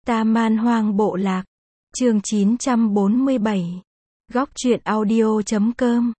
Ta Man Hoang Bộ Lạc. Chương 947. Góc truyện audio.com.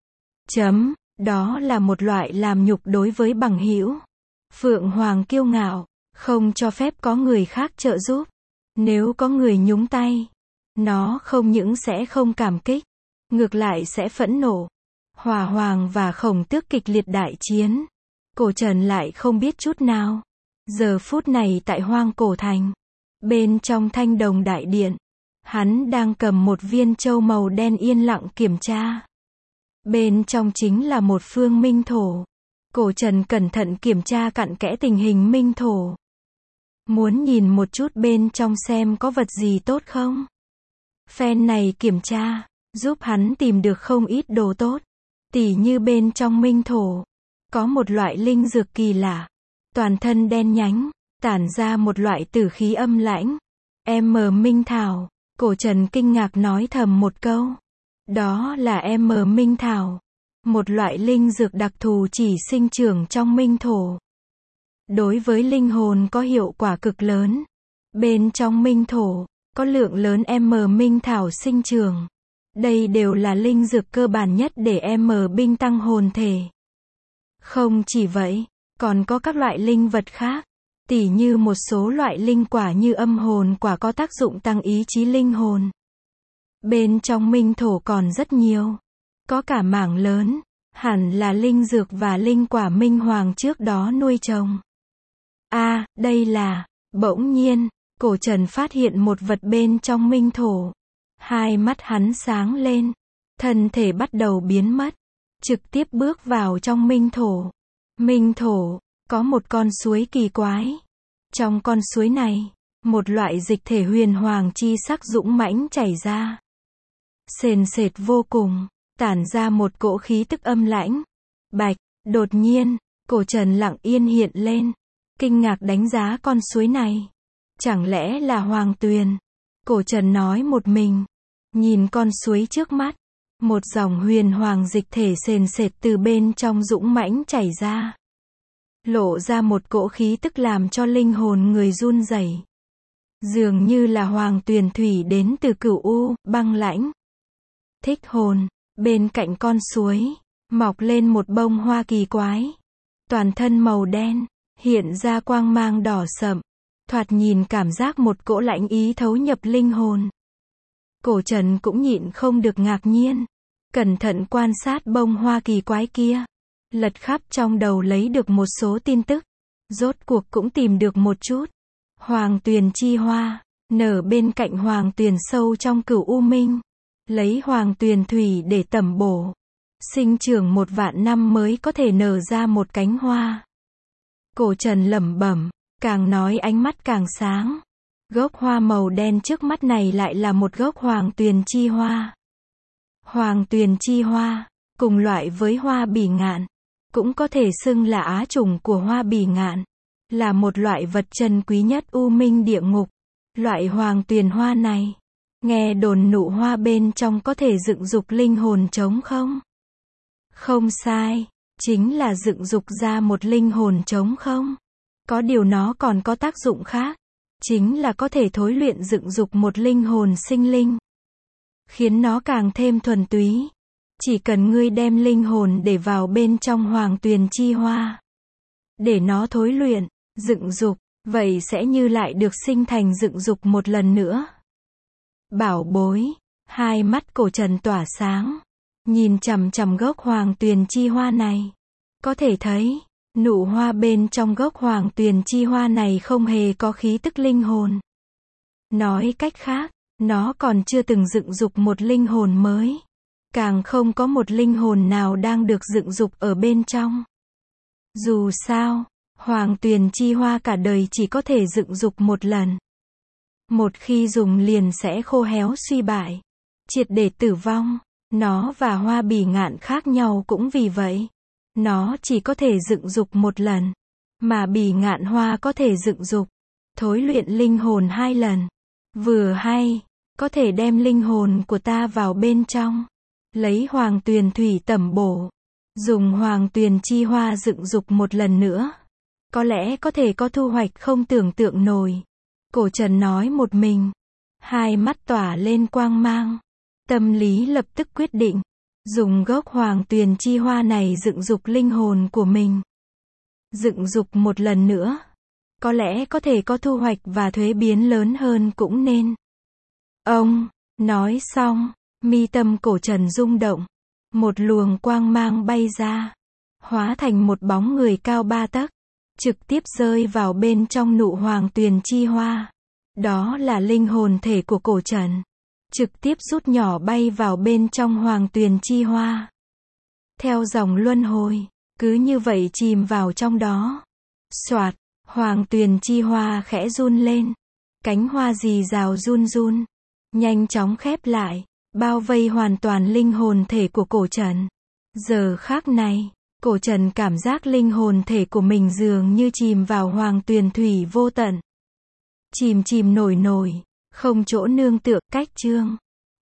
Đó là một loại làm nhục đối với bằng hữu. Phượng Hoàng kiêu ngạo, không cho phép có người khác trợ giúp. Nếu có người nhúng tay, nó không những sẽ không cảm kích, ngược lại sẽ phẫn nộ. Hỏa Hoàng và Khổng Tước kịch liệt đại chiến. Cổ Trần lại không biết chút nào. Giờ phút này tại Hoang Cổ Thành, bên trong Thanh Đồng Đại Điện, hắn đang cầm một viên châu màu đen yên lặng kiểm tra. Bên trong chính là một phương minh thổ. Cổ Trần cẩn thận kiểm tra cặn kẽ tình hình minh thổ. Muốn nhìn một chút bên trong xem có vật gì tốt không? Phen này kiểm tra, giúp hắn tìm được không ít đồ tốt. Tỉ như bên trong minh thổ, có một loại linh dược kỳ lạ. Toàn thân đen nhánh, tản ra một loại tử khí âm lãnh. Minh Thảo. Cổ Trần kinh ngạc nói thầm một câu. Đó là Minh Thảo. Một loại linh dược đặc thù chỉ sinh trưởng trong minh thổ. Đối với linh hồn có hiệu quả cực lớn. Bên trong minh thổ, có lượng lớn Minh Thảo sinh trưởng. Đây đều là linh dược cơ bản nhất để binh tăng hồn thể. Không chỉ vậy, còn có các loại linh vật khác. Tỉ như một số loại linh quả như âm hồn quả có tác dụng tăng ý chí linh hồn. Bên trong minh thổ còn rất nhiều. Có cả mảng lớn, hẳn là linh dược và linh quả Minh Hoàng trước đó nuôi trồng. Đây là, bỗng nhiên, Cổ Trần phát hiện một vật bên trong minh thổ. Hai mắt hắn sáng lên, thân thể bắt đầu biến mất, trực tiếp bước vào trong minh thổ. Minh thổ, có một con suối kỳ quái. Trong con suối này, một loại dịch thể huyền hoàng chi sắc dũng mãnh chảy ra. Sền sệt vô cùng, tản ra một cỗ khí tức âm lãnh. Bạch, đột nhiên, Cổ Trần lặng yên hiện lên, kinh ngạc đánh giá con suối này. Chẳng lẽ là Hoàng Tuyền? Cổ Trần nói một mình, nhìn con suối trước mắt, một dòng huyền hoàng dịch thể sền sệt từ bên trong dũng mãnh chảy ra. Lộ ra một cỗ khí tức làm cho linh hồn người run rẩy. Dường như là Hoàng Tuyền thủy đến từ Cửu U, băng lãnh. Thích hồn, bên cạnh con suối, mọc lên một bông hoa kỳ quái. Toàn thân màu đen, hiện ra quang mang đỏ sậm. Thoạt nhìn cảm giác một cỗ lãnh ý thấu nhập linh hồn. Cổ Trần cũng nhịn không được ngạc nhiên. Cẩn thận quan sát bông hoa kỳ quái kia. Lật khắp trong đầu lấy được một số tin tức. Rốt cuộc cũng tìm được một chút. Hoàng Tuyền chi hoa, nở bên cạnh Hoàng Tuyền sâu trong Cửu U Minh. Lấy Hoàng Tuyền thủy để tẩm bổ. Sinh trưởng 1.000.000 năm mới có thể nở ra một cánh hoa. Cổ Trần lẩm bẩm, càng nói ánh mắt càng sáng. Gốc hoa màu đen trước mắt này lại là một gốc Hoàng Tuyền chi hoa. Hoàng Tuyền chi hoa, cùng loại với hoa bỉ ngạn, cũng có thể xưng là á chủng của hoa bỉ ngạn, là một loại vật trân quý nhất U Minh địa ngục. Loại Hoàng Tuyền hoa này, nghe đồn nụ hoa bên trong có thể dựng dục linh hồn trống không? Không sai, chính là dựng dục ra một linh hồn trống không. Có điều nó còn có tác dụng khác, chính là có thể thối luyện dựng dục một linh hồn sinh linh, khiến nó càng thêm thuần túy. Chỉ cần ngươi đem linh hồn để vào bên trong Hoàng Tuyền chi hoa, để nó thối luyện, dựng dục, vậy sẽ như lại được sinh thành dựng dục một lần nữa. Bảo bối, hai mắt Cổ Trần tỏa sáng, nhìn chằm chằm gốc Hoàng Tuyền chi hoa này. Có thể thấy, nụ hoa bên trong gốc Hoàng Tuyền chi hoa này không hề có khí tức linh hồn. Nói cách khác, nó còn chưa từng dựng dục một linh hồn mới. Càng không có một linh hồn nào đang được dựng dục ở bên trong. Dù sao, Hoàng Tuyền chi hoa cả đời chỉ có thể dựng dục một lần. Một khi dùng liền sẽ khô héo suy bại, triệt để tử vong. Nó và hoa bỉ ngạn khác nhau cũng vì vậy. Nó chỉ có thể dựng dục một lần, mà bỉ ngạn hoa có thể dựng dục, thối luyện linh hồn 2 lần. Vừa hay, có thể đem linh hồn của ta vào bên trong. Lấy Hoàng Tuyền thủy tẩm bổ, dùng Hoàng Tuyền chi hoa dựng dục một lần nữa. Có lẽ có thể có thu hoạch không tưởng tượng nổi. Cổ Trần nói một mình. Hai mắt tỏa lên quang mang. Tâm lý lập tức quyết định. Dùng gốc hoàng tuyền chi hoa này dựng dục linh hồn của mình. Dựng dục một lần nữa. Có lẽ có thể có thu hoạch và thuế biến lớn hơn cũng nên. Ông, nói xong, mi tâm Cổ Trần rung động. Một luồng quang mang bay ra. Hóa thành một bóng người cao 3 tấc. Trực tiếp rơi vào bên trong nụ hoàng tuyền chi hoa. Đó là linh hồn thể của Cổ Trần. Trực tiếp rút nhỏ bay vào bên trong hoàng tuyền chi hoa. Theo dòng luân hồi, cứ như vậy chìm vào trong đó. Soạt, hoàng tuyền chi hoa khẽ run lên. Cánh hoa rì rào run run. Nhanh chóng khép lại, bao vây hoàn toàn linh hồn thể của Cổ Trần. Giờ khắc này, Cổ Trần cảm giác linh hồn thể của mình dường như chìm vào hoàng tuyền thủy vô tận. Chìm chìm nổi nổi, không chỗ nương tựa. Cách chương